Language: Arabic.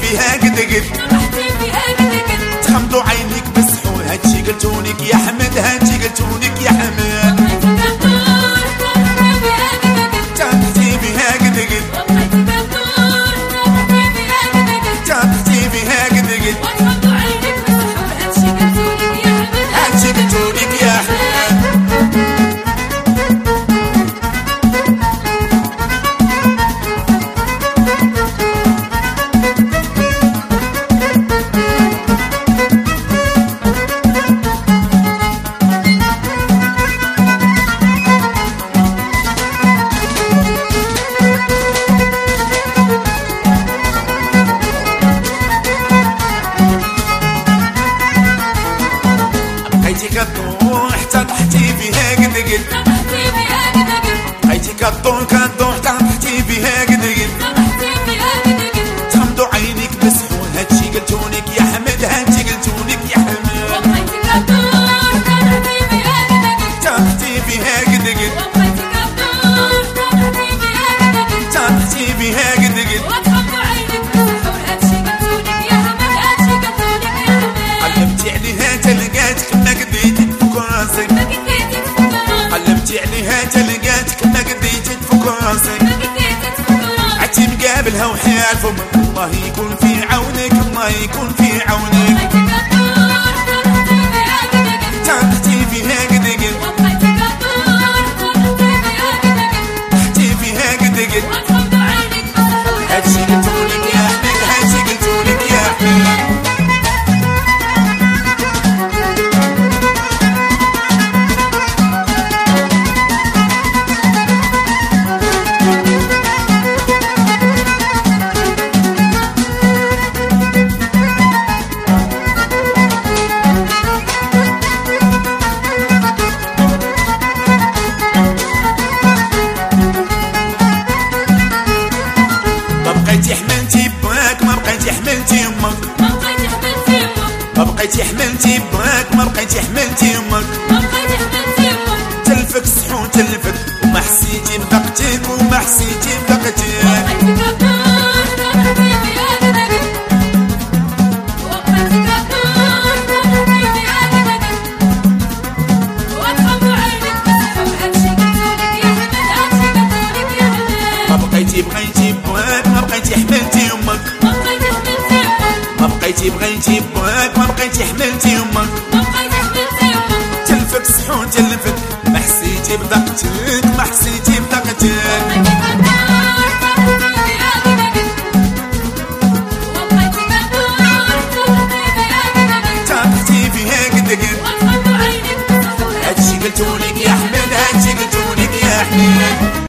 فيها قد قد تغمضوا عينيك مسحور هادشي قلتولك يا حمد هادشي قلتولك يا حمد تغمضتي فيها قد قد تغمضتي فيها قد قد هادشي قلتولك يا حمد بقيتي كطوح حتى طحتي فيها قد قد بقيتي كطوح حتى طحتي فيها قد قد تغمضوا عينيك مسحور هادشي قلتولك يا حمد هادشي قلتولك يا حمد طحتي فيها قد قد طحتي فيها قد قد قلبتي عليها تلقاتك ما قديتي تفك راسك قلبتي عليها تلقاتك ما قديتي تفك راسك عتي مقابلها وحيال فمك الله يكون في عونك الله يكون في عونك طاقتي فيها قد قد طحتي فيها قد قد هادشي قلتولك يا حمد هادشي قلتولك يا حمد بقيتي حملتي باك ما بقيتي حملتي امك ما بقيتي حملتي باك ما بقيتي حملتي امك تلفك صحون تلفك وما حسيتي بدقتك وما حسيتي بدقتك بقيتي بواك ما بقيتي حملتي امك ما بقيتي بواك ما بقيتي حملتي امك تلفك صحون تلفك ما حسيتي بدقتك ما حسيتي بدقتك طاقتي فيها قد قد هادشي قلتولك يا حمد هادشي قلتولك يا حمد